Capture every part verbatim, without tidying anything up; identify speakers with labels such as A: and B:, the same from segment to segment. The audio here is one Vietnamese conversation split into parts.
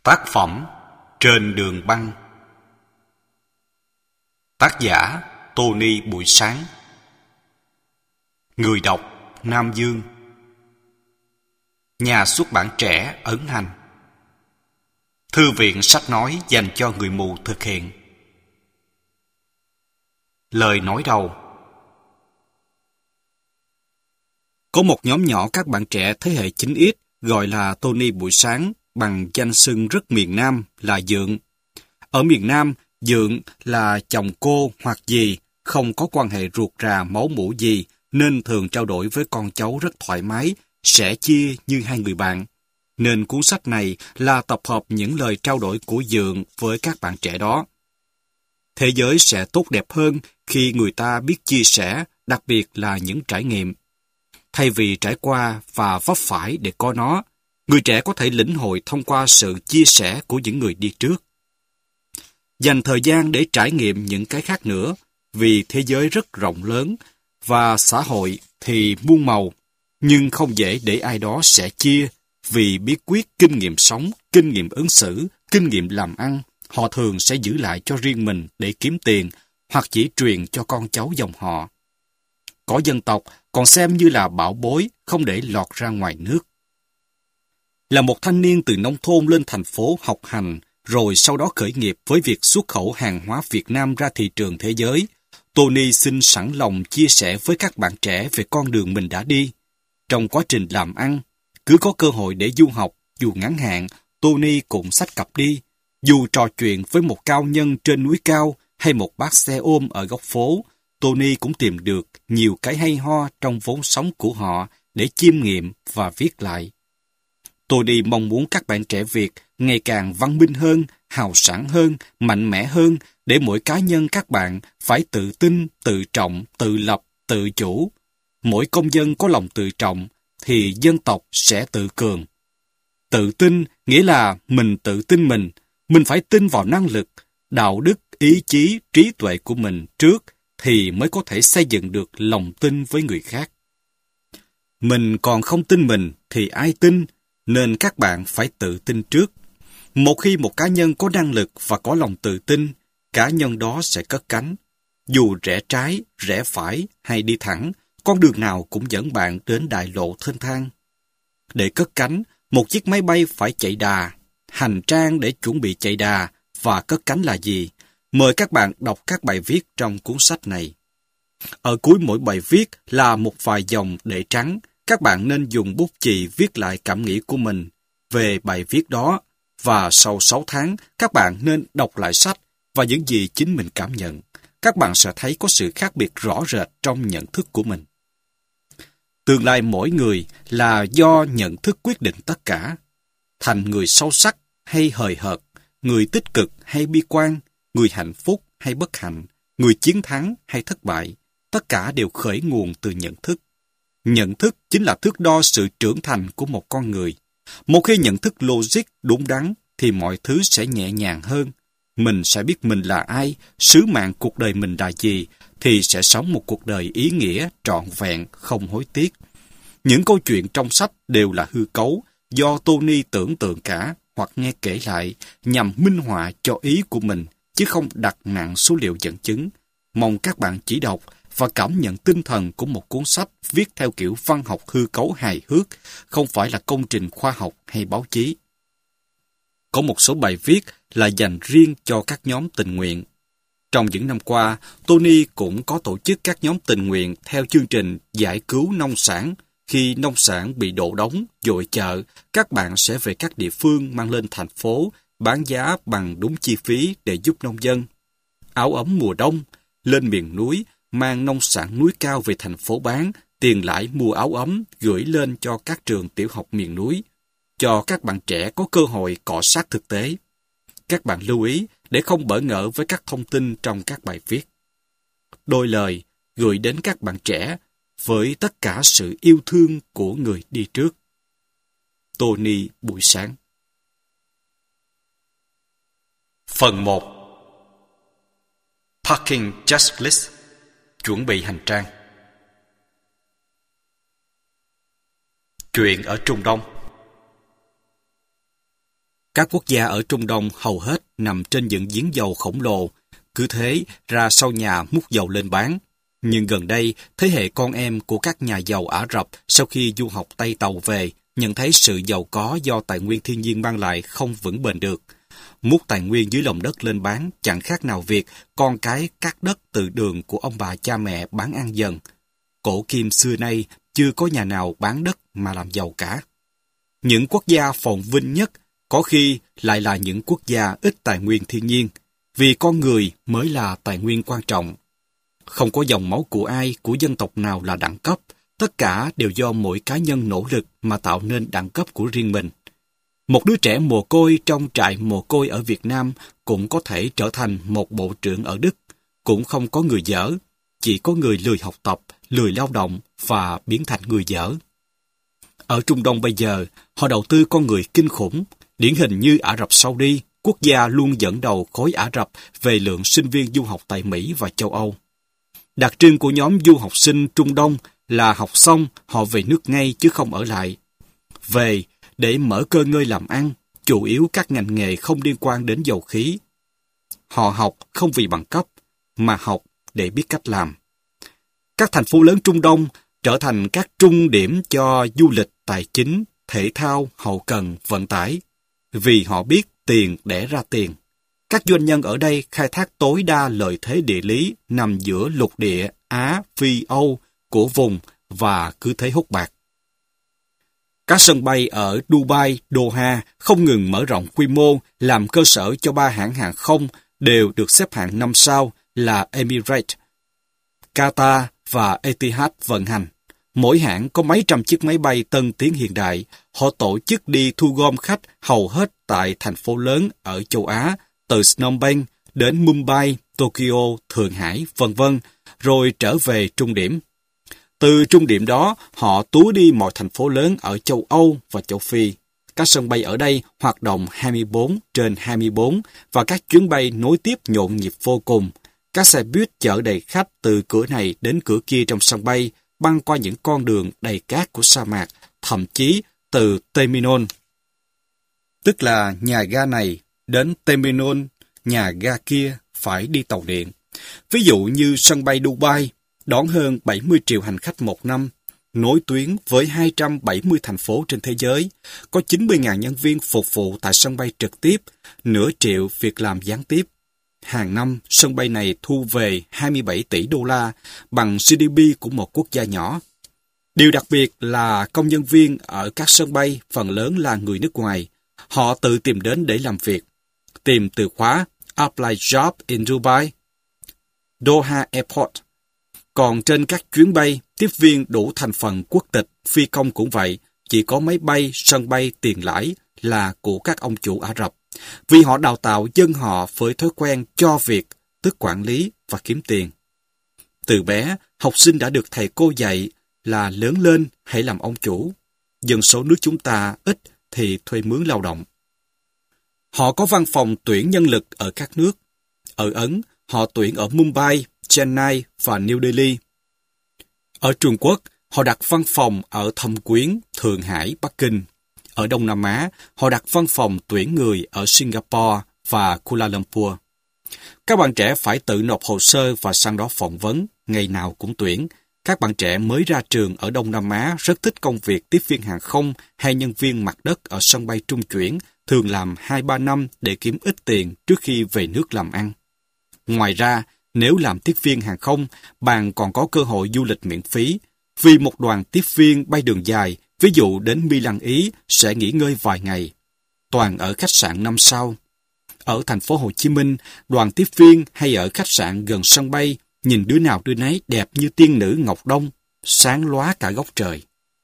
A: Tác phẩm Trên đường băng. Tác giả Tony Buổi Sáng. Người đọc Nam Dương. Nhà xuất bản Trẻ ấn hành. Thư viện sách nói dành cho người mù thực hiện. Lời nói đầu. Có một nhóm nhỏ các bạn trẻ thế hệ chín ích gọi là Tony Buổi Sáng bằng danh xưng rất miền Nam là Dượng. Ở miền Nam, Dượng là chồng cô hoặc dì, không có quan hệ ruột rà máu mủ gì, nên thường trao đổi với con cháu rất thoải mái, sẻ chia như hai người bạn. Nên cuốn sách này là tập hợp những lời trao đổi của Dượng với các bạn trẻ đó. Thế giới sẽ tốt đẹp hơn khi người ta biết chia sẻ, đặc biệt là những trải nghiệm. Thay vì trải qua và vấp phải để có nó, người trẻ có thể lĩnh hội thông qua sự chia sẻ của những người đi trước. Dành thời gian để trải nghiệm những cái khác nữa, vì thế giới rất rộng lớn và xã hội thì muôn màu, nhưng không dễ để ai đó sẻ chia, vì bí quyết kinh nghiệm sống, kinh nghiệm ứng xử, kinh nghiệm làm ăn, họ thường sẽ giữ lại cho riêng mình để kiếm tiền, hoặc chỉ truyền cho con cháu dòng họ. Có dân tộc còn xem như là bảo bối, không để lọt ra ngoài nước. Là một thanh niên từ nông thôn lên thành phố học hành, rồi sau đó khởi nghiệp với việc xuất khẩu hàng hóa Việt Nam ra thị trường thế giới, Tony xin sẵn lòng chia sẻ với các bạn trẻ về con đường mình đã đi. Trong quá trình làm ăn, cứ có cơ hội để du học, dù ngắn hạn, Tony cũng xách cặp đi. Dù trò chuyện với một cao nhân trên núi cao hay một bác xe ôm ở góc phố, Tony cũng tìm được nhiều cái hay ho trong vốn sống của họ để chiêm nghiệm và viết lại. Tony mong muốn các bạn trẻ Việt ngày càng văn minh hơn, hào sảng hơn, mạnh mẽ hơn, để mỗi cá nhân các bạn phải tự tin, tự trọng, tự lập, tự chủ. Mỗi công dân có lòng tự trọng, thì dân tộc sẽ tự cường. Tự tin nghĩa là mình tự tin mình, mình phải tin vào năng lực, đạo đức, ý chí, trí tuệ của mình trước, thì mới có thể xây dựng được lòng tin với người khác. Mình còn không tin mình thì ai tin, nên các bạn phải tự tin trước. Một khi một cá nhân có năng lực và có lòng tự tin, cá nhân đó sẽ cất cánh. Dù rẽ trái, rẽ phải hay đi thẳng, con đường nào cũng dẫn bạn đến đại lộ thênh thang. Để cất cánh, một chiếc máy bay phải chạy đà. Hành trang để chuẩn bị chạy đà và cất cánh là gì? Mời các bạn đọc các bài viết trong cuốn sách này. Ở cuối mỗi bài viết là một vài dòng để trắng. Các bạn nên dùng bút chì viết lại cảm nghĩ của mình về bài viết đó, và sau sáu tháng, các bạn nên đọc lại sách và những gì chính mình cảm nhận. Các bạn sẽ thấy có sự khác biệt rõ rệt trong nhận thức của mình. Tương lai mỗi người là do nhận thức quyết định tất cả. Thành người sâu sắc hay hời hợt, người tích cực hay bi quan, người hạnh phúc hay bất hạnh, người chiến thắng hay thất bại, tất cả đều khởi nguồn từ nhận thức. Nhận thức chính là thước đo sự trưởng thành của một con người. Một khi nhận thức logic đúng đắn, thì mọi thứ sẽ nhẹ nhàng hơn. Mình sẽ biết mình là ai, sứ mạng cuộc đời mình là gì, thì sẽ sống một cuộc đời ý nghĩa, trọn vẹn, không hối tiếc. Những câu chuyện trong sách đều là hư cấu, do Tony tưởng tượng cả, hoặc nghe kể lại, nhằm minh họa cho ý của mình, chứ không đặt nặng số liệu dẫn chứng. Mong các bạn chỉ đọc và cảm nhận tinh thần của một cuốn sách viết theo kiểu văn học hư cấu hài hước, không phải là công trình khoa học hay báo chí. Có một số bài viết là dành riêng cho các nhóm tình nguyện. Trong những năm qua, Tony cũng có tổ chức các nhóm tình nguyện theo chương trình giải cứu nông sản. Khi nông sản bị đổ đóng, dội chợ, các bạn sẽ về các địa phương mang lên thành phố, bán giá bằng đúng chi phí để giúp nông dân. Áo ấm mùa đông, lên miền núi, mang nông sản núi cao về thành phố bán, tiền lãi mua áo ấm, gửi lên cho các trường tiểu học miền núi, cho các bạn trẻ có cơ hội cọ sát thực tế. Các bạn lưu ý để không bỡ ngỡ với các thông tin trong các bài viết. Đôi lời gửi đến các bạn trẻ với tất cả sự yêu thương của người đi trước. Tony Buổi Sáng. Phần một. Packing Checklist. Chuẩn bị hành trang. Chuyện ở Trung Đông. Các quốc gia ở Trung Đông hầu hết nằm trên những giếng dầu khổng lồ, cứ thế ra sau nhà múc dầu lên bán. Nhưng gần đây, thế hệ con em của các nhà giàu Ả Rập sau khi du học Tây Tàu về, nhận thấy sự giàu có do tài nguyên thiên nhiên mang lại không vững bền được. Múc tài nguyên dưới lòng đất lên bán chẳng khác nào việc con cái cắt đất từ đường của ông bà cha mẹ bán ăn dần. Cổ kim xưa nay chưa có nhà nào bán đất mà làm giàu cả. Những quốc gia phồn vinh nhất có khi lại là những quốc gia ít tài nguyên thiên nhiên, vì con người mới là tài nguyên quan trọng. Không có dòng máu của ai, của dân tộc nào là đẳng cấp, tất cả đều do mỗi cá nhân nỗ lực mà tạo nên đẳng cấp của riêng mình. Một đứa trẻ mồ côi trong trại mồ côi ở Việt Nam cũng có thể trở thành một bộ trưởng ở Đức, cũng không có người dở, chỉ có người lười học tập, lười lao động và biến thành người dở. Ở Trung Đông bây giờ, họ đầu tư con người kinh khủng, điển hình như Ả Rập Saudi, quốc gia luôn dẫn đầu khối Ả Rập về lượng sinh viên du học tại Mỹ và châu Âu. Đặc trưng của nhóm du học sinh Trung Đông là học xong họ về nước ngay chứ không ở lại. Về để mở cơ ngơi làm ăn, chủ yếu các ngành nghề không liên quan đến dầu khí. Họ học không vì bằng cấp, mà học để biết cách làm. Các thành phố lớn Trung Đông trở thành các trung điểm cho du lịch, tài chính, thể thao, hậu cần, vận tải, vì họ biết tiền đẻ ra tiền. Các doanh nhân ở đây khai thác tối đa lợi thế địa lý nằm giữa lục địa Á, Phi, Âu của vùng và cứ thế hút bạc. Các sân bay ở Dubai, Doha không ngừng mở rộng quy mô, làm cơ sở cho ba hãng hàng không đều được xếp hạng năm sao là Emirates, Qatar và Etihad vận hành. Mỗi hãng có mấy trăm chiếc máy bay tân tiến hiện đại. Họ tổ chức đi thu gom khách hầu hết tại thành phố lớn ở châu Á, từ Phnom Penh đến Mumbai, Tokyo, Thượng Hải, vân vân, rồi trở về trung điểm. Từ trung điểm đó, họ túa đi mọi thành phố lớn ở châu Âu và châu Phi. Các sân bay ở đây hoạt động hai mươi bốn trên hai mươi bốn và các chuyến bay nối tiếp nhộn nhịp vô cùng. Các xe buýt chở đầy khách từ cửa này đến cửa kia trong sân bay, băng qua những con đường đầy cát của sa mạc, thậm chí từ Terminal, tức là nhà ga này, đến Terminal, nhà ga kia phải đi tàu điện. Ví dụ như sân bay Dubai, đón hơn bảy mươi triệu hành khách một năm, nối tuyến với hai trăm bảy mươi thành phố trên thế giới, có chín mươi nghìn nhân viên phục vụ tại sân bay trực tiếp, nửa triệu việc làm gián tiếp. Hàng năm, sân bay này thu về hai mươi bảy tỷ đô la, bằng giê đê pê của một quốc gia nhỏ. Điều đặc biệt là công nhân viên ở các sân bay phần lớn là người nước ngoài. Họ tự tìm đến để làm việc. Tìm từ khóa Apply Job in Dubai, Doha Airport. Còn trên các chuyến bay, tiếp viên đủ thành phần quốc tịch, phi công cũng vậy, chỉ có máy bay, sân bay, tiền lãi là của các ông chủ Ả Rập. Vì họ đào tạo dân họ với thói quen cho việc, tức quản lý và kiếm tiền. Từ bé, học sinh đã được thầy cô dạy là lớn lên hãy làm ông chủ. Dân số nước chúng ta ít thì thuê mướn lao động. Họ có văn phòng tuyển nhân lực ở các nước. Ở Ấn, họ tuyển ở Mumbai, Chennai và New Delhi. Ở Trung Quốc, họ đặt văn phòng ở Thâm Quyến, Thượng Hải, Bắc Kinh. Ở Đông Nam Á, họ đặt văn phòng tuyển người ở Singapore và Kuala Lumpur. Các bạn trẻ phải tự nộp hồ sơ và sang đó phỏng vấn, ngày nào cũng tuyển. Các bạn trẻ mới ra trường ở Đông Nam Á rất thích công việc tiếp viên hàng không hay nhân viên mặt đất ở sân bay trung chuyển, thường làm hai ba năm để kiếm ít tiền trước khi về nước làm ăn. Ngoài ra, nếu làm tiếp viên hàng không, bạn còn có cơ hội du lịch miễn phí, vì một đoàn tiếp viên bay đường dài, ví dụ đến Milan Ý, sẽ nghỉ ngơi vài ngày. Toàn ở khách sạn năm sao. Ở thành phố Hồ Chí Minh, đoàn tiếp viên hay ở khách sạn gần sân bay, nhìn đứa nào đứa nấy đẹp như tiên nữ Ngọc Đông, sáng lóa cả góc trời.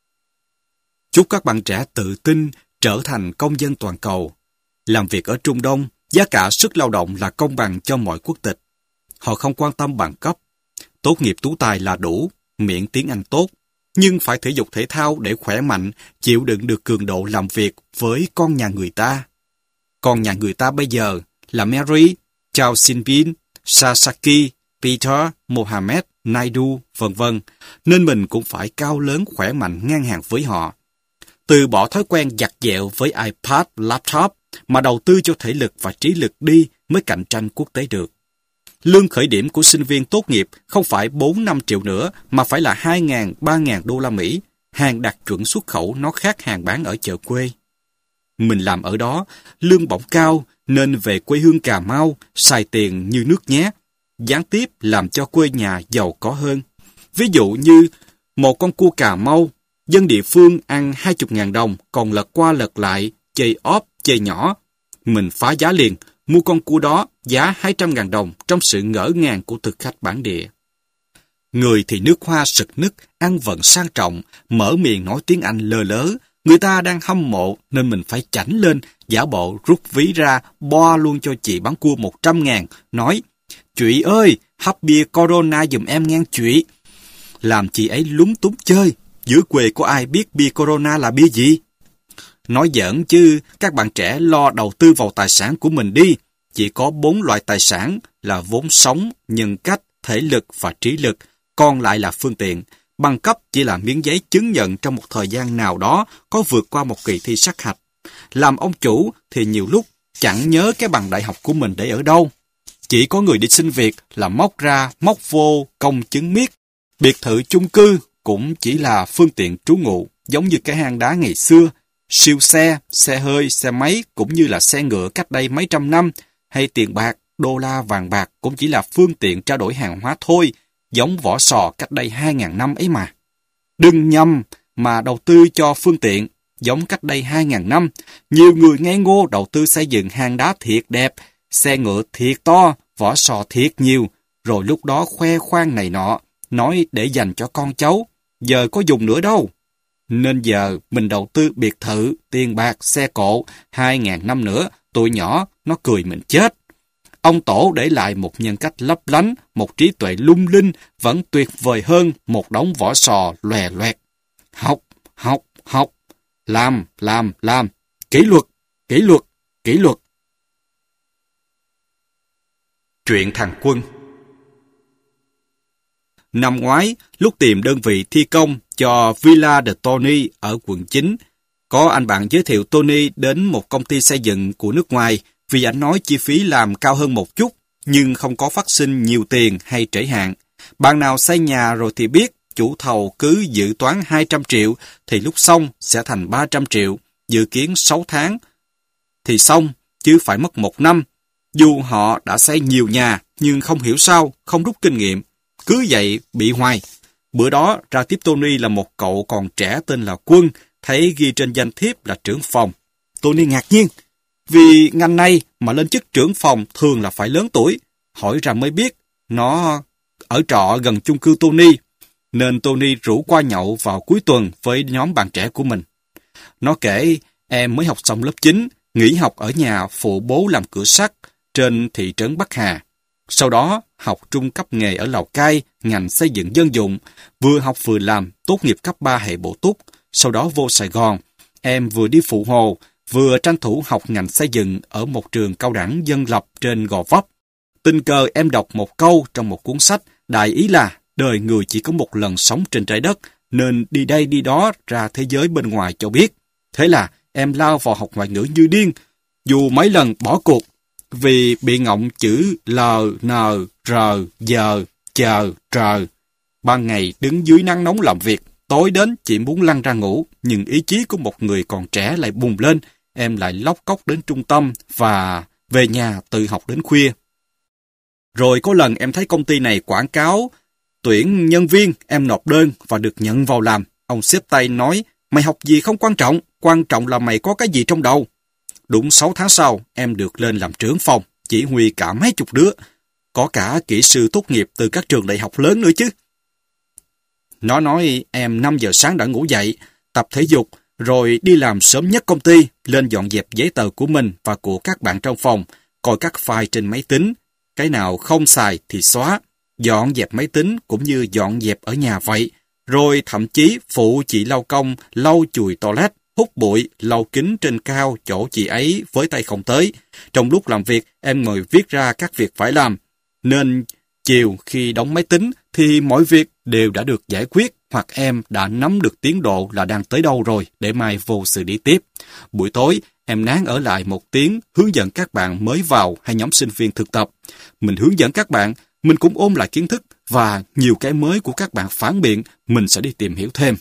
A: Chúc các bạn trẻ tự tin trở thành công dân toàn cầu. Làm việc ở Trung Đông, giá cả sức lao động là công bằng cho mọi quốc tịch. Họ không quan tâm bằng cấp. Tốt nghiệp tú tài là đủ, miễn tiếng Anh tốt, nhưng phải thể dục thể thao để khỏe mạnh, chịu đựng được cường độ làm việc với con nhà người ta. Con nhà người ta bây giờ là Mary, Chao Sin-bin, Sasaki, Peter, Mohammed, Naidu, vân vân, nên mình cũng phải cao lớn khỏe mạnh ngang hàng với họ. Từ bỏ thói quen giặt dẹo với iPad, laptop, mà đầu tư cho thể lực và trí lực đi mới cạnh tranh quốc tế được. Lương khởi điểm của sinh viên tốt nghiệp không phải bốn năm triệu nữa mà phải là hai ngàn, ba ngàn đô la Mỹ. Hàng đạt chuẩn xuất khẩu nó khác hàng bán ở chợ quê. Mình làm ở đó, lương bổng cao nên về quê hương Cà Mau xài tiền như nước nhé. Gián tiếp làm cho quê nhà giàu có hơn. Ví dụ như một con cua Cà Mau, dân địa phương ăn hai mươi ngàn đồng, còn lật qua lật lại, chây óp, chây nhỏ. Mình phá giá liền, mua con cua đó giá hai trăm ngàn đồng trong sự ngỡ ngàng của thực khách bản địa. Người thì nước hoa sực nức, ăn vận sang trọng, mở miệng nói tiếng Anh lơ lớ. Người ta đang hâm mộ nên mình phải chảnh lên, giả bộ rút ví ra, bo luôn cho chị bán cua một trăm ngàn, nói: "Chị ơi, hấp bia Corona giùm em ngang chị." Làm chị ấy lúng túng chơi, dưới quê có ai biết bia Corona là bia gì? Nói giỡn chứ, các bạn trẻ lo đầu tư vào tài sản của mình đi. Chỉ có bốn loại tài sản là vốn sống, nhân cách, thể lực và trí lực, còn lại là phương tiện. Bằng cấp chỉ là miếng giấy chứng nhận trong một thời gian nào đó có vượt qua một kỳ thi sát hạch. Làm ông chủ thì nhiều lúc chẳng nhớ cái bằng đại học của mình để ở đâu. Chỉ có người đi xin việc là móc ra, móc vô, công chứng miết. Biệt thự chung cư cũng chỉ là phương tiện trú ngụ, giống như cái hang đá ngày xưa. Siêu xe, xe hơi, xe máy cũng như là xe ngựa cách đây mấy trăm năm, hay tiền bạc, đô la vàng bạc cũng chỉ là phương tiện trao đổi hàng hóa thôi, giống vỏ sò cách đây hai ngàn năm ấy mà. Đừng nhầm mà đầu tư cho phương tiện, giống cách đây hai ngàn năm. Nhiều người ngây ngô đầu tư xây dựng hang đá thiệt đẹp, xe ngựa thiệt to, vỏ sò thiệt nhiều, rồi lúc đó khoe khoang này nọ, nói để dành cho con cháu, giờ có dùng nữa đâu. Nên giờ mình đầu tư biệt thự, tiền bạc, xe cộ, hai ngàn năm nữa, tụi nhỏ nó cười mình chết. Ông tổ để lại một nhân cách lấp lánh, một trí tuệ lung linh, vẫn tuyệt vời hơn một đống vỏ sò lòe loẹt. Học, học, học, làm, làm, làm, kỷ luật, kỷ luật, kỷ luật. Chuyện thằng Quân. Năm ngoái, lúc tìm đơn vị thi công cho Villa de Tony ở quận chín, có anh bạn giới thiệu Tony đến một công ty xây dựng của nước ngoài vì anh nói chi phí làm cao hơn một chút, nhưng không có phát sinh nhiều tiền hay trễ hạn. Bạn nào xây nhà rồi thì biết, chủ thầu cứ dự toán hai trăm triệu thì lúc xong sẽ thành ba trăm triệu, dự kiến sáu tháng thì xong, chứ phải mất một năm. Dù họ đã xây nhiều nhà, nhưng không hiểu sao, không rút kinh nghiệm. Cứ vậy bị hoài. Bữa đó ra tiếp Tony là một cậu còn trẻ tên là Quân, thấy ghi trên danh thiếp là trưởng phòng. Tony ngạc nhiên, vì ngành này mà lên chức trưởng phòng thường là phải lớn tuổi. Hỏi ra mới biết, nó ở trọ gần chung cư Tony, nên Tony rủ qua nhậu vào cuối tuần với nhóm bạn trẻ của mình. Nó kể, em mới học xong lớp chín, nghỉ học ở nhà phụ bố làm cửa sắt trên thị trấn Bắc Hà. Sau đó, học trung cấp nghề ở Lào Cai, ngành xây dựng dân dụng, vừa học vừa làm, tốt nghiệp cấp ba hệ bổ túc. Sau đó vô Sài Gòn, em vừa đi phụ hồ, vừa tranh thủ học ngành xây dựng ở một trường cao đẳng dân lập trên Gò Vấp. Tình cờ em đọc một câu trong một cuốn sách, đại ý là đời người chỉ có một lần sống trên trái đất, nên đi đây đi đó ra thế giới bên ngoài cho biết. Thế là em lao vào học ngoại ngữ như điên, dù mấy lần bỏ cuộc, vì bị ngọng chữ L, N, R, giờ, chờ, trờ. Ban ngày đứng dưới nắng nóng làm việc, tối đến chỉ muốn lăn ra ngủ, nhưng ý chí của một người còn trẻ lại bùng lên, em lại lóc cóc đến trung tâm và về nhà tự học đến khuya. Rồi có lần em thấy công ty này quảng cáo tuyển nhân viên, em nộp đơn và được nhận vào làm. Ông xếp tay nói, mày học gì không quan trọng, quan trọng là mày có cái gì trong đầu. Đúng sáu tháng sau, em được lên làm trưởng phòng, chỉ huy cả mấy chục đứa, có cả kỹ sư tốt nghiệp từ các trường đại học lớn nữa chứ. Nó nói em năm giờ sáng đã ngủ dậy, tập thể dục, rồi đi làm sớm nhất công ty, lên dọn dẹp giấy tờ của mình và của các bạn trong phòng, coi các file trên máy tính, cái nào không xài thì xóa, dọn dẹp máy tính cũng như dọn dẹp ở nhà vậy, rồi thậm chí phụ chị lau công, lau chùi toilet, hút bụi, lau kính trên cao chỗ chị ấy với tay không tới. Trong lúc làm việc, em ngồi viết ra các việc phải làm, nên chiều khi đóng máy tính thì mọi việc đều đã được giải quyết, hoặc em đã nắm được tiến độ là đang tới đâu rồi để mai vô xử lý tiếp. Buổi tối, em nán ở lại một tiếng hướng dẫn các bạn mới vào hay nhóm sinh viên thực tập. Mình hướng dẫn các bạn, mình cũng ôm lại kiến thức và nhiều cái mới của các bạn phản biện, mình sẽ đi tìm hiểu thêm.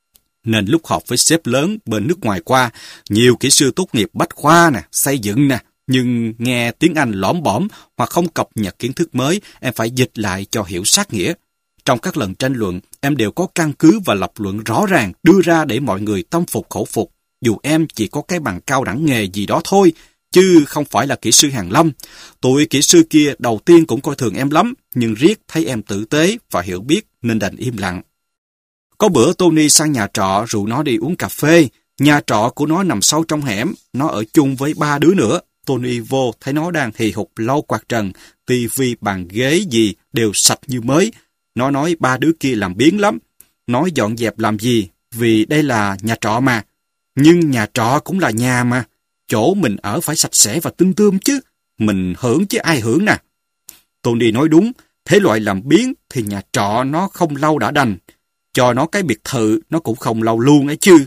A: Nên lúc họp với sếp lớn bên nước ngoài qua, nhiều kỹ sư tốt nghiệp bách khoa nè, xây dựng nè, nhưng nghe tiếng Anh lõm bõm hoặc không cập nhật kiến thức mới, em phải dịch lại cho hiểu sát nghĩa. Trong các lần tranh luận, em đều có căn cứ và lập luận rõ ràng đưa ra để mọi người tâm phục khẩu phục. Dù em chỉ có cái bằng cao đẳng nghề gì đó thôi, chứ không phải là kỹ sư hàn lâm. Tụi kỹ sư kia đầu tiên cũng coi thường em lắm, nhưng riết thấy em tử tế và hiểu biết nên đành im lặng. Có bữa Tony sang nhà trọ rủ nó đi uống cà phê. Nhà trọ của nó nằm sâu trong hẻm, nó ở chung với ba đứa nữa. Tony vô thấy nó đang hì hục lau quạt trần, tivi bàn ghế gì đều sạch như mới. Nó nói ba đứa kia làm biếng lắm. Nói dọn dẹp làm gì, vì đây là nhà trọ mà. Nhưng nhà trọ cũng là nhà mà. Chỗ mình ở phải sạch sẽ và tinh tươm chứ. Mình hưởng chứ ai hưởng nè. Tony nói đúng, thế loại làm biếng thì nhà trọ nó không lau đã đành. Cho nó cái biệt thự, nó cũng không lau luôn ấy chứ.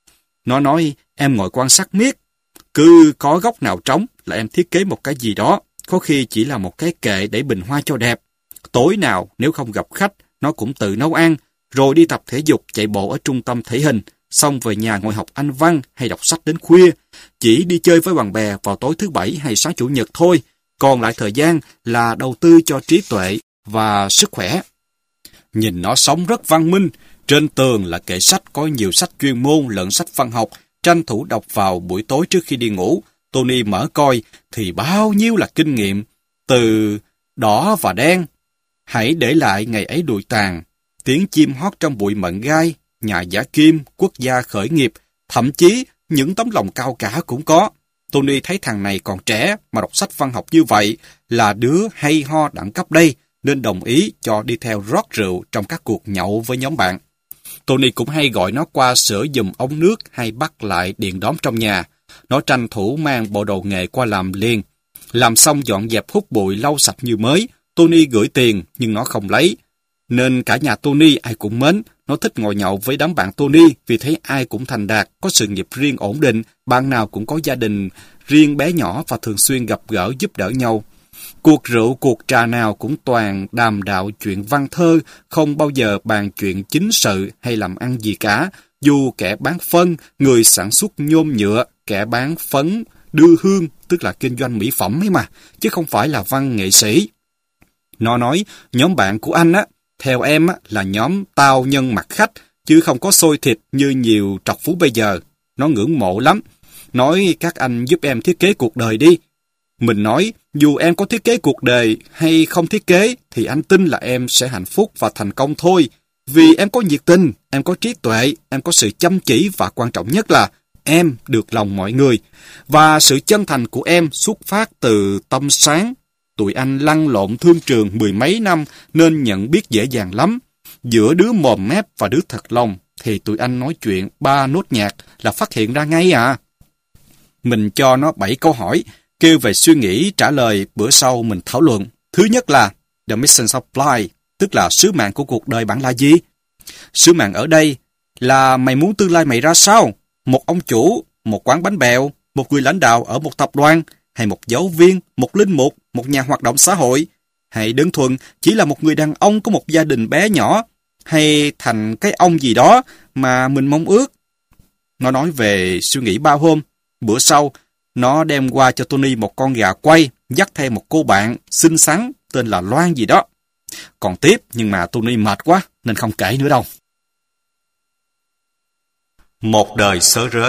A: Nó nói, em ngồi quan sát miết. Cứ có góc nào trống là em thiết kế một cái gì đó. Có khi chỉ là một cái kệ để bình hoa cho đẹp. Tối nào nếu không gặp khách, nó cũng tự nấu ăn, rồi đi tập thể dục chạy bộ ở trung tâm thể hình, xong về nhà ngồi học Anh văn hay đọc sách đến khuya. Chỉ đi chơi với bạn bè vào tối thứ bảy hay sáng chủ nhật thôi. Còn lại thời gian là đầu tư cho trí tuệ và sức khỏe. Nhìn nó sống rất văn minh. Trên tường là kệ sách có nhiều sách chuyên môn lẫn sách văn học, tranh thủ đọc vào buổi tối trước khi đi ngủ. Tony mở coi thì bao nhiêu là kinh nghiệm, từ đỏ và đen, hãy để lại ngày ấy đùi tàn, tiếng chim hót trong bụi mận gai, nhà giả kim, quốc gia khởi nghiệp, thậm chí những tấm lòng cao cả cũng có. Tony thấy thằng này còn trẻ mà đọc sách văn học như vậy là đứa hay ho đẳng cấp đây, nên đồng ý cho đi theo rót rượu trong các cuộc nhậu với nhóm bạn. Tony cũng hay gọi nó qua sửa giùm ống nước hay bắt lại điện đóm trong nhà. Nó tranh thủ mang bộ đồ nghề qua làm liền. Làm xong dọn dẹp hút bụi lau sạch như mới. Tony gửi tiền nhưng nó không lấy. Nên cả nhà Tony ai cũng mến. Nó thích ngồi nhậu với đám bạn Tony vì thấy ai cũng thành đạt, có sự nghiệp riêng ổn định, bạn nào cũng có gia đình riêng bé nhỏ và thường xuyên gặp gỡ giúp đỡ nhau. Cuộc rượu, cuộc trà nào cũng toàn đàm đạo chuyện văn thơ, không bao giờ bàn chuyện chính sự hay làm ăn gì cả. Dù kẻ bán phân, người sản xuất nhôm nhựa, kẻ bán phấn, đưa hương, tức là kinh doanh mỹ phẩm ấy mà, chứ không phải là văn nghệ sĩ. Nó nói, nhóm bạn của anh á, theo em á, là nhóm tao nhân mặt khách, chứ không có xôi thịt như nhiều trọc phú bây giờ. Nó ngưỡng mộ lắm. Nói các anh giúp em thiết kế cuộc đời đi. Mình nói, dù em có thiết kế cuộc đời hay không thiết kế, thì anh tin là em sẽ hạnh phúc và thành công thôi. Vì em có nhiệt tình, em có trí tuệ, em có sự chăm chỉ và quan trọng nhất là em được lòng mọi người. Và sự chân thành của em xuất phát từ tâm sáng. Tụi anh lăn lộn thương trường mười mấy năm nên nhận biết dễ dàng lắm. Giữa đứa mồm mép và đứa thật lòng thì tụi anh nói chuyện ba nốt nhạc là phát hiện ra ngay à. Mình cho nó bảy câu hỏi, kêu về suy nghĩ trả lời, bữa sau mình thảo luận. Thứ nhất là The Mission of Life, tức là sứ mạng của cuộc đời bạn là gì? Sứ mạng ở đây là mày muốn tương lai mày ra sao? Một ông chủ, một quán bánh bèo, một người lãnh đạo ở một tập đoàn, hay một giáo viên, một linh mục, một nhà hoạt động xã hội, hay đơn thuần chỉ là một người đàn ông có một gia đình bé nhỏ, hay thành cái ông gì đó mà mình mong ước. Nó nói về suy nghĩ ba hôm. Bữa sau, nó đem qua cho Tony một con gà quay, dắt theo một cô bạn xinh xắn tên là Loan gì đó. Còn tiếp, nhưng mà Tony mệt quá nên không kể nữa đâu. Một đời sớ rớ.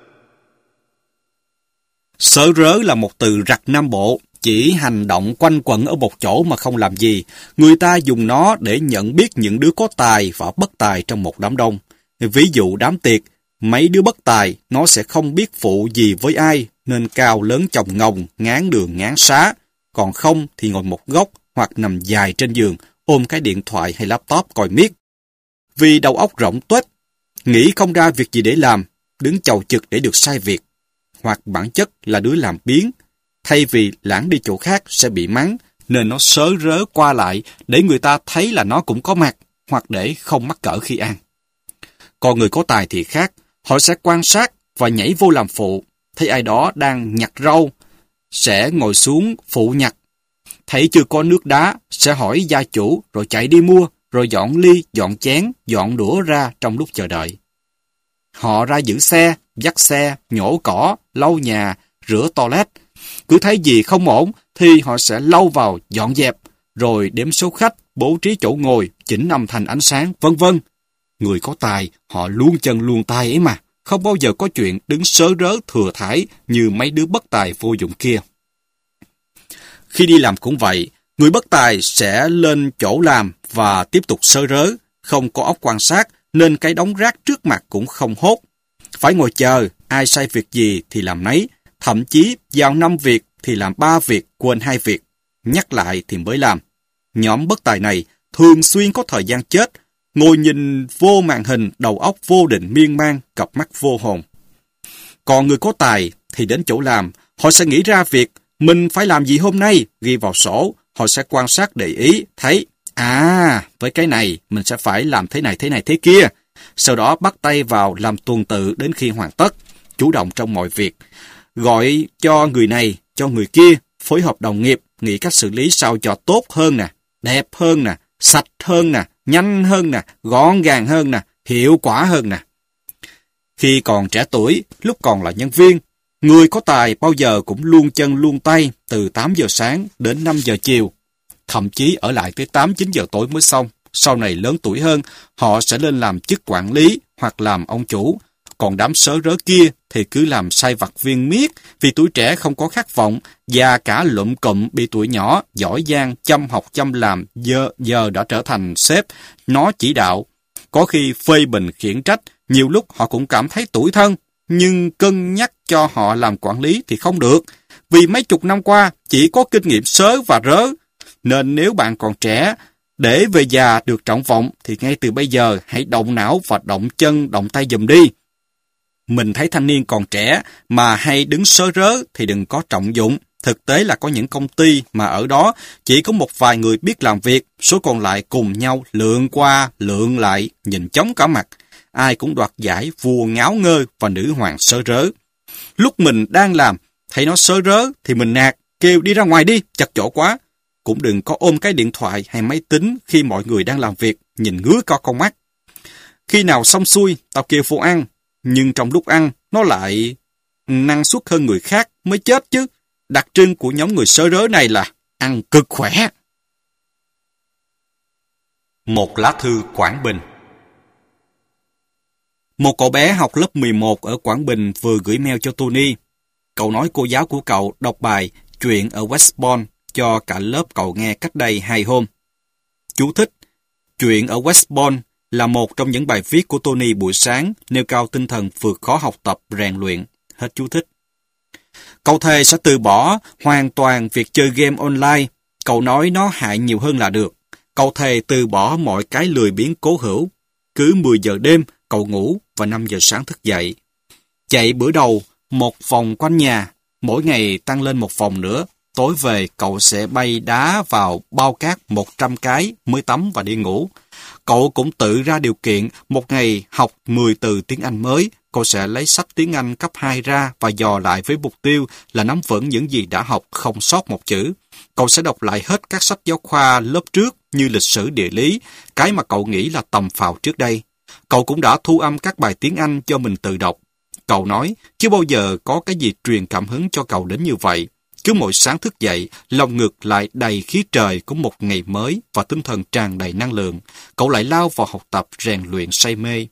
A: Sớ rớ là một từ rặt Nam Bộ, chỉ hành động quanh quẩn ở một chỗ mà không làm gì. Người ta dùng nó để nhận biết những đứa có tài và bất tài trong một đám đông. Ví dụ đám tiệc, mấy đứa bất tài, nó sẽ không biết phụ gì với ai, nên cao lớn chồng ngồng, ngán đường ngán xá. Còn không thì ngồi một góc hoặc nằm dài trên giường, ôm cái điện thoại hay laptop coi miết. Vì đầu óc rỗng tuếch, nghĩ không ra việc gì để làm, đứng chầu chực để được sai việc. Hoặc bản chất là đứa làm biếng, thay vì lãng đi chỗ khác sẽ bị mắng, nên nó sớ rớ qua lại để người ta thấy là nó cũng có mặt, hoặc để không mắc cỡ khi ăn. Còn người có tài thì khác, họ sẽ quan sát và nhảy vô làm phụ. thấy ai đó đang nhặt rau, sẽ ngồi xuống phụ nhặt. Thấy chưa có nước đá, sẽ hỏi gia chủ rồi chạy đi mua, rồi dọn ly, dọn chén, dọn đũa ra trong lúc chờ đợi. Họ ra giữ xe, dắt xe, nhổ cỏ, lau nhà, rửa toilet. Cứ thấy gì không ổn thì họ sẽ lau vào dọn dẹp, rồi đếm số khách, bố trí chỗ ngồi, chỉnh âm thanh ánh sáng, vân vân. Người có tài, họ luôn chân luôn tay ấy mà, không bao giờ có chuyện đứng sớ rớ thừa thãi như mấy đứa bất tài vô dụng kia. Khi đi làm cũng vậy, người bất tài sẽ lên chỗ làm và tiếp tục sớ rớ, không có óc quan sát nên cái đống rác trước mặt cũng không hốt. Phải ngồi chờ, ai sai việc gì thì làm nấy, thậm chí giao năm việc thì làm ba việc, quên hai việc, nhắc lại thì mới làm. Nhóm bất tài này thường xuyên có thời gian chết, ngồi nhìn vô màn hình, đầu óc vô định miên man, cặp mắt vô hồn. Còn người có tài thì đến chỗ làm, họ sẽ nghĩ ra việc mình phải làm gì hôm nay, ghi vào sổ, họ sẽ quan sát để ý, thấy, à, với cái này mình sẽ phải làm thế này, thế này, thế kia. Sau đó bắt tay vào làm tuần tự đến khi hoàn tất, chủ động trong mọi việc. Gọi cho người này, cho người kia, phối hợp đồng nghiệp, nghĩ cách xử lý sao cho tốt hơn nè, đẹp hơn nè, sạch hơn nè, nhanh hơn nè, gọn gàng hơn nè, hiệu quả hơn nè. Khi còn trẻ tuổi, lúc còn là nhân viên, người có tài bao giờ cũng luôn chân luôn tay từ tám giờ sáng đến năm giờ chiều. Thậm chí ở lại tới tám chín giờ tối mới xong. Sau này lớn tuổi hơn, họ sẽ lên làm chức quản lý hoặc làm ông chủ. Còn đám sớ rớ kia thì cứ làm sai vặt viên miết vì tuổi trẻ không có khát vọng, và cả lụm cụm bị tuổi nhỏ, giỏi giang, chăm học chăm làm, giờ, giờ đã trở thành sếp, nó chỉ đạo. Có khi phê bình khiển trách, nhiều lúc họ cũng cảm thấy tủi thân, nhưng cân nhắc cho họ làm quản lý thì không được, vì mấy chục năm qua chỉ có kinh nghiệm sớ và rớ. Nên nếu bạn còn trẻ, để về già được trọng vọng thì ngay từ bây giờ hãy động não và động chân, động tay giùm đi. Mình thấy thanh niên còn trẻ mà hay đứng sớ rớ thì đừng có trọng dụng. Thực tế là có những công ty mà ở đó chỉ có một vài người biết làm việc, số còn lại cùng nhau lượn qua, lượn lại, nhìn chóng cả mặt. Ai cũng đoạt giải vua ngáo ngơ và nữ hoàng sớ rớ. Lúc mình đang làm, thấy nó sớ rớ thì mình nạt, kêu đi ra ngoài đi, chật chỗ quá. Cũng đừng có ôm cái điện thoại hay máy tính khi mọi người đang làm việc, nhìn ngứa co con mắt. Khi nào xong xuôi, tao kêu vô ăn, nhưng trong lúc ăn, nó lại năng suất hơn người khác mới chết chứ. Đặc trưng của nhóm người sớ rớ này là ăn cực khỏe. Một lá thư Quảng Bình. Một cậu bé học lớp mười một ở Quảng Bình vừa gửi mail cho Tony. Cậu nói cô giáo của cậu đọc bài Chuyện ở Westbourne cho cả lớp cậu nghe cách đây hai hôm. Chú thích: Chuyện ở Westbourne là một trong những bài viết của Tony buổi sáng nêu cao tinh thần vượt khó học tập, rèn luyện. Hết chú thích. Cậu thề sẽ từ bỏ hoàn toàn việc chơi game online. Cậu nói nó hại nhiều hơn là được. Cậu thề từ bỏ mọi cái lười biếng cố hữu. Cứ mười giờ đêm, cậu ngủ và năm giờ sáng thức dậy. Chạy bữa đầu một vòng quanh nhà, mỗi ngày tăng lên một vòng nữa. Tối về cậu sẽ bay đá vào bao cát một trăm cái mới tắm và đi ngủ. Cậu cũng tự ra điều kiện một ngày học mười từ tiếng Anh mới. Cậu sẽ lấy sách tiếng Anh cấp hai ra và dò lại với mục tiêu là nắm vững những gì đã học không sót một chữ. Cậu sẽ đọc lại hết các sách giáo khoa lớp trước như lịch sử, địa lý, cái mà cậu nghĩ là tầm phào trước đây. Cậu cũng đã thu âm các bài tiếng Anh cho mình tự đọc. Cậu nói, chưa bao giờ có cái gì truyền cảm hứng cho cậu đến như vậy. Cứ mỗi sáng thức dậy, lòng ngực lại đầy khí trời của một ngày mới và tinh thần tràn đầy năng lượng. Cậu lại lao vào học tập, rèn luyện say mê.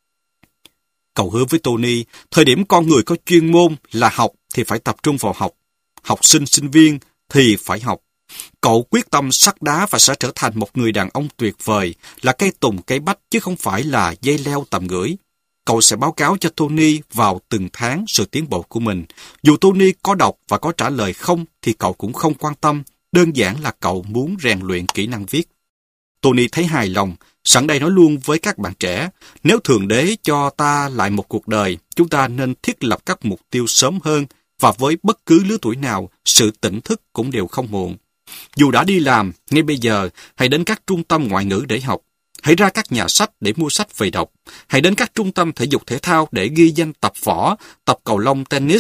A: Cậu hứa với Tony, thời điểm con người có chuyên môn là học thì phải tập trung vào học. Học sinh, sinh viên thì phải học. Cậu quyết tâm sắt đá và sẽ trở thành một người đàn ông tuyệt vời, là cây tùng cây bách chứ không phải là dây leo tầm gửi. Cậu sẽ báo cáo cho Tony vào từng tháng sự tiến bộ của mình. Dù Tony có đọc và có trả lời không thì cậu cũng không quan tâm, đơn giản là cậu muốn rèn luyện kỹ năng viết. Tony thấy hài lòng, sẵn đây nói luôn với các bạn trẻ, nếu Thượng Đế cho ta lại một cuộc đời, chúng ta nên thiết lập các mục tiêu sớm hơn, và với bất cứ lứa tuổi nào, sự tỉnh thức cũng đều không muộn. Dù đã đi làm, ngay bây giờ, hãy đến các trung tâm ngoại ngữ để học. Hãy ra các nhà sách để mua sách về đọc. Hãy đến các trung tâm thể dục thể thao để ghi danh tập võ, tập cầu lông, tennis,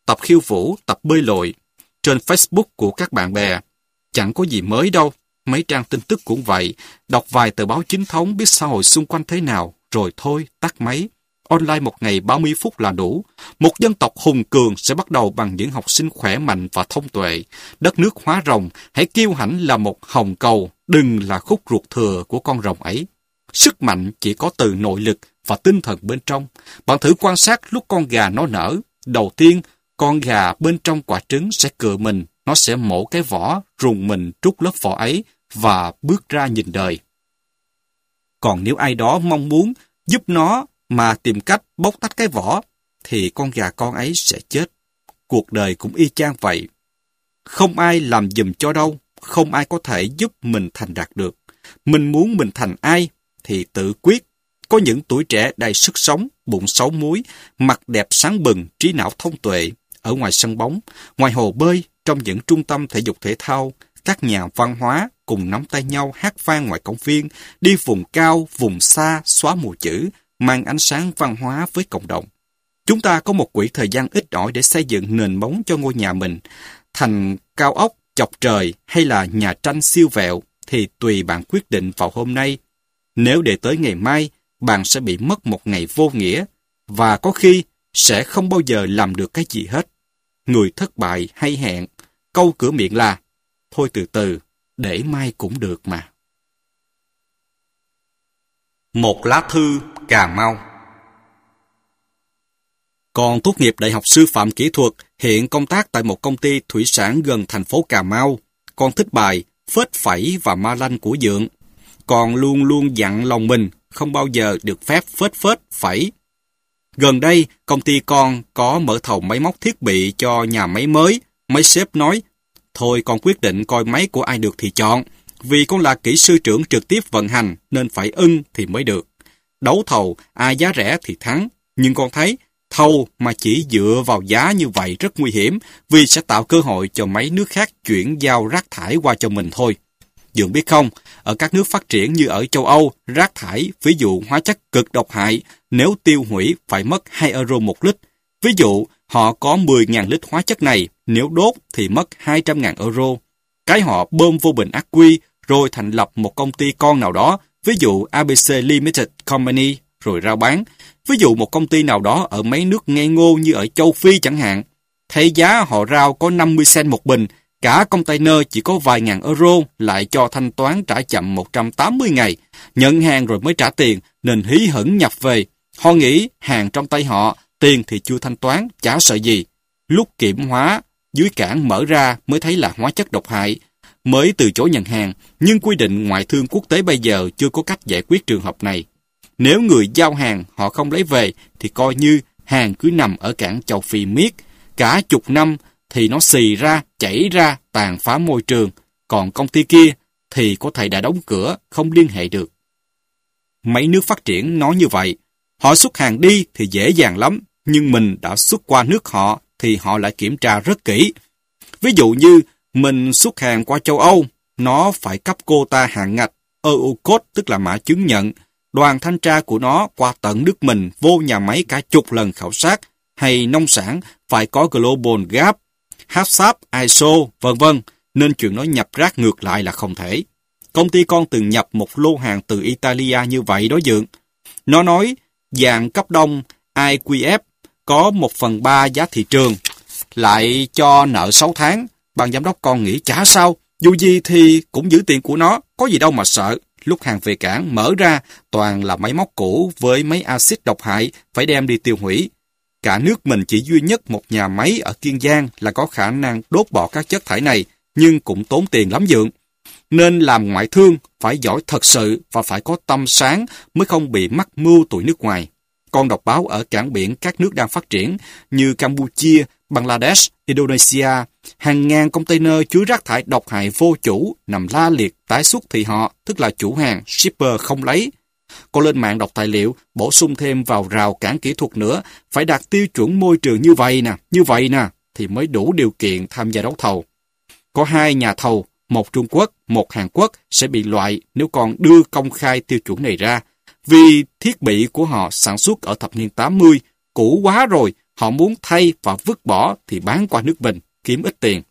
A: tập khiêu vũ, tập bơi lội. Trên Facebook của các bạn bè, chẳng có gì mới đâu. Mấy trang tin tức cũng vậy. Đọc vài tờ báo chính thống biết xã hội xung quanh thế nào, rồi thôi, tắt máy. Online một ngày ba mươi phút là đủ. Một dân tộc hùng cường sẽ bắt đầu bằng những học sinh khỏe mạnh và thông tuệ. Đất nước hóa rồng, hãy kiêu hãnh là một hồng cầu, đừng là khúc ruột thừa của con rồng ấy. Sức mạnh chỉ có từ nội lực và tinh thần bên trong. Bạn thử quan sát lúc con gà nó nở. Đầu tiên, con gà bên trong quả trứng sẽ cựa mình, nó sẽ mổ cái vỏ, rùng mình trút lớp vỏ ấy và bước ra nhìn đời. Còn nếu ai đó mong muốn giúp nó mà tìm cách bóc tách cái vỏ, thì con gà con ấy sẽ chết. Cuộc đời cũng y chang vậy. Không ai làm giùm cho đâu, không ai có thể giúp mình thành đạt được. Mình muốn mình thành ai thì tự quyết. Có những tuổi trẻ đầy sức sống, bụng sáu múi, mặt đẹp sáng bừng, trí não thông tuệ. Ở ngoài sân bóng, ngoài hồ bơi, trong những trung tâm thể dục thể thao, các nhà văn hóa cùng nắm tay nhau hát vang ngoài công viên, đi vùng cao, vùng xa, xóa mù chữ, mang ánh sáng văn hóa với cộng đồng. Chúng ta có một quỹ thời gian ít ỏi để xây dựng nền móng cho ngôi nhà mình, thành cao ốc, chọc trời hay là nhà tranh siêu vẹo, thì tùy bạn quyết định vào hôm nay. Nếu để tới ngày mai, bạn sẽ bị mất một ngày vô nghĩa, và có khi sẽ không bao giờ làm được cái gì hết. Người thất bại hay hẹn, câu cửa miệng là, thôi từ từ, để mai cũng được mà. Một lá thư Cà Mau. Còn tốt nghiệp Đại học Sư phạm Kỹ thuật, hiện công tác tại một công ty thủy sản gần thành phố Cà Mau. Con thích bài phết phẩy và ma lanh của Dượng. Con luôn luôn dặn lòng mình không bao giờ được phép phết phết phẩy. Gần đây, công ty con có mở thầu máy móc thiết bị cho nhà máy mới. Mấy sếp nói, thôi con quyết định coi máy của ai được thì chọn. Vì con là kỹ sư trưởng trực tiếp vận hành nên phải ưng thì mới được. Đấu thầu, ai giá rẻ thì thắng. Nhưng con thấy, thầu mà chỉ dựa vào giá như vậy rất nguy hiểm vì sẽ tạo cơ hội cho mấy nước khác chuyển giao rác thải qua cho mình thôi. Dượng biết không, ở các nước phát triển như ở châu Âu, rác thải, ví dụ hóa chất cực độc hại, nếu tiêu hủy phải mất hai euro một lít. Ví dụ, họ có mười nghìn lít hóa chất này, nếu đốt thì mất hai trăm nghìn euro. Cái họ bơm vô bình ắc quy, rồi thành lập một công ty con nào đó, ví dụ a bê xê Limited Company, rồi rao bán. Ví dụ một công ty nào đó ở mấy nước ngây ngô như ở châu Phi chẳng hạn. Thấy giá họ rao có năm mươi cent một bình, cả container chỉ có vài ngàn euro, lại cho thanh toán trả chậm một trăm tám mươi ngày. Nhận hàng rồi mới trả tiền, nên hí hửng nhập về. Họ nghĩ hàng trong tay họ, tiền thì chưa thanh toán, chả sợ gì. Lúc kiểm hóa, dưới cảng mở ra mới thấy là hóa chất độc hại. Mới từ chối nhận hàng, nhưng quy định ngoại thương quốc tế bây giờ chưa có cách giải quyết trường hợp này. Nếu người giao hàng họ không lấy về, thì coi như hàng cứ nằm ở cảng châu Phi miết. Cả chục năm thì nó xì ra, chảy ra, tàn phá môi trường. Còn công ty kia thì có thể đã đóng cửa, không liên hệ được. Mấy nước phát triển nói như vậy. Họ xuất hàng đi thì dễ dàng lắm, nhưng mình đã xuất qua nước họ thì họ lại kiểm tra rất kỹ. Ví dụ như mình xuất hàng qua châu Âu, nó phải cấp quota hạn ngạch, e u code tức là mã chứng nhận. Đoàn thanh tra của nó qua tận nước mình vô nhà máy cả chục lần khảo sát, hay nông sản phải có Global Gap, HACCP, i ét o, vân vân, nên chuyện nó nhập rác ngược lại là không thể. Công ty con từng nhập một lô hàng từ Italia như vậy đó Dượng. Nó nói dạng cấp đông i quy ép có một phần ba giá thị trường, lại cho nợ sáu tháng. Ban giám đốc con nghĩ chả sao, dù gì thì cũng giữ tiền của nó, có gì đâu mà sợ. Lúc hàng về cảng mở ra toàn là máy móc cũ với mấy axit độc hại phải đem đi tiêu hủy. Cả nước mình chỉ duy nhất một nhà máy ở Kiên Giang là có khả năng đốt bỏ các chất thải này, nhưng cũng tốn tiền lắm Dượng. Nên làm ngoại thương phải giỏi thật sự và phải có tâm sáng mới không bị mắc mưu tụi nước ngoài. Con đọc báo ở cảng biển các nước đang phát triển như Campuchia, Bangladesh, Indonesia, hàng ngàn container chứa rác thải độc hại vô chủ nằm la liệt tái xuất thì họ, tức là chủ hàng, shipper không lấy. Cô lên mạng đọc tài liệu, bổ sung thêm vào rào cản kỹ thuật nữa, phải đạt tiêu chuẩn môi trường như vậy nè, như vậy nè, thì mới đủ điều kiện tham gia đấu thầu. Có hai nhà thầu, một Trung Quốc, một Hàn Quốc sẽ bị loại nếu còn đưa công khai tiêu chuẩn này ra, vì thiết bị của họ sản xuất ở thập niên tám mươi, cũ quá rồi, Họ muốn thay và vứt bỏ thì bán qua nước mình, kiếm ít tiền.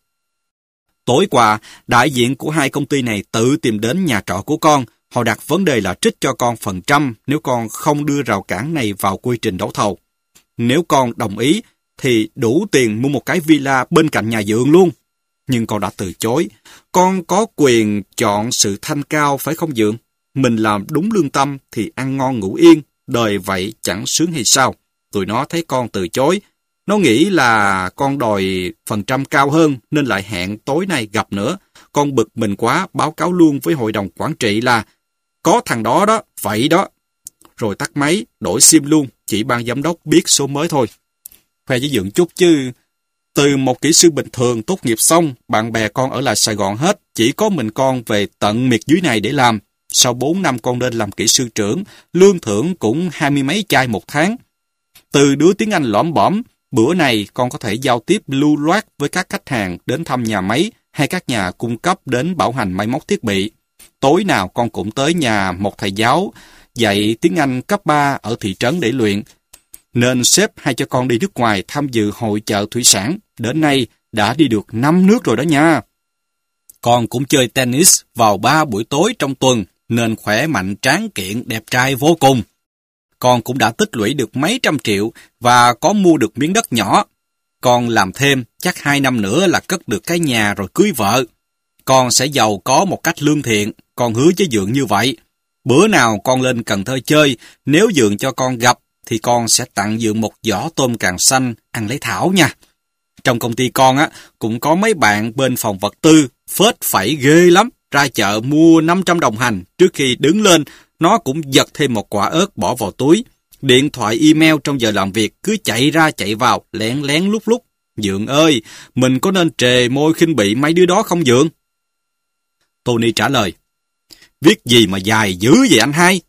A: Tối qua, đại diện của hai công ty này tự tìm đến nhà trọ của con. Họ đặt vấn đề là trích cho con phần trăm nếu con không đưa rào cản này vào quy trình đấu thầu. Nếu con đồng ý, thì đủ tiền mua một cái villa bên cạnh nhà vượng luôn. Nhưng con đã từ chối. Con có quyền chọn sự thanh cao phải không vượng? Mình làm đúng lương tâm thì ăn ngon ngủ yên, đời vậy chẳng sướng hay sao? Tụi nó thấy con từ chối. Nó nghĩ là con đòi phần trăm cao hơn nên lại hẹn tối nay gặp nữa. Con bực mình quá, báo cáo luôn với hội đồng quản trị là có thằng đó đó, vậy đó. Rồi tắt máy, đổi sim luôn, chỉ ban giám đốc biết số mới thôi. Khoe với Dượng chút chứ, từ một kỹ sư bình thường tốt nghiệp xong, bạn bè con ở lại Sài Gòn hết, chỉ có mình con về tận miệt dưới này để làm. Sau bốn năm con lên làm kỹ sư trưởng, lương thưởng cũng hai mươi mấy chai một tháng. Từ đứa tiếng Anh lõm bõm, bữa này con có thể giao tiếp lưu loát với các khách hàng đến thăm nhà máy hay các nhà cung cấp đến bảo hành máy móc thiết bị. Tối nào con cũng tới nhà một thầy giáo dạy tiếng Anh cấp ba ở thị trấn để luyện. Nên sếp hay cho con đi nước ngoài tham dự hội chợ thủy sản. Đến nay đã đi được năm nước rồi đó nha. Con cũng chơi tennis vào ba buổi tối trong tuần nên khỏe mạnh tráng kiện đẹp trai vô cùng. Con cũng đã tích lũy được mấy trăm triệu và có mua được miếng đất nhỏ. Con làm thêm chắc hai năm nữa là cất được cái nhà rồi cưới vợ. Con sẽ giàu có một cách lương thiện, con hứa với Dượng như vậy. Bữa nào con lên Cần Thơ chơi, nếu Dượng cho con gặp thì con sẽ tặng Dượng một giỏ tôm càng xanh ăn lấy thảo nha. Trong công ty con á cũng có mấy bạn bên phòng vật tư phết phẩy ghê lắm, ra chợ mua năm trăm đồng hành, trước khi đứng lên nó cũng giật thêm một quả ớt bỏ vào túi. Điện thoại email trong giờ làm việc cứ chạy ra chạy vào, lén lén lúc lúc. Dượng ơi, mình có nên trề môi khinh bỉ mấy đứa đó không Dượng? Tony trả lời, viết gì mà dài dữ vậy anh hai?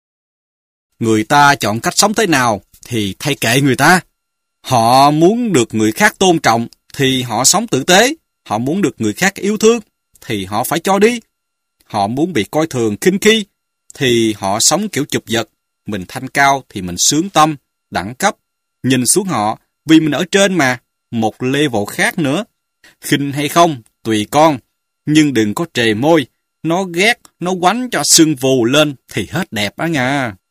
A: Người ta chọn cách sống thế nào thì thay kệ người ta. Họ muốn được người khác tôn trọng thì họ sống tử tế. Họ muốn được người khác yêu thương thì họ phải cho đi. Họ muốn bị coi thường khinh khi thì họ sống kiểu chụp giật. Mình thanh cao thì mình sướng tâm, đẳng cấp. Nhìn xuống họ vì mình ở trên mà, một level khác nữa. Khinh hay không, tùy con. Nhưng đừng có trề môi, nó ghét, nó quánh cho sưng vù lên thì hết đẹp á nha.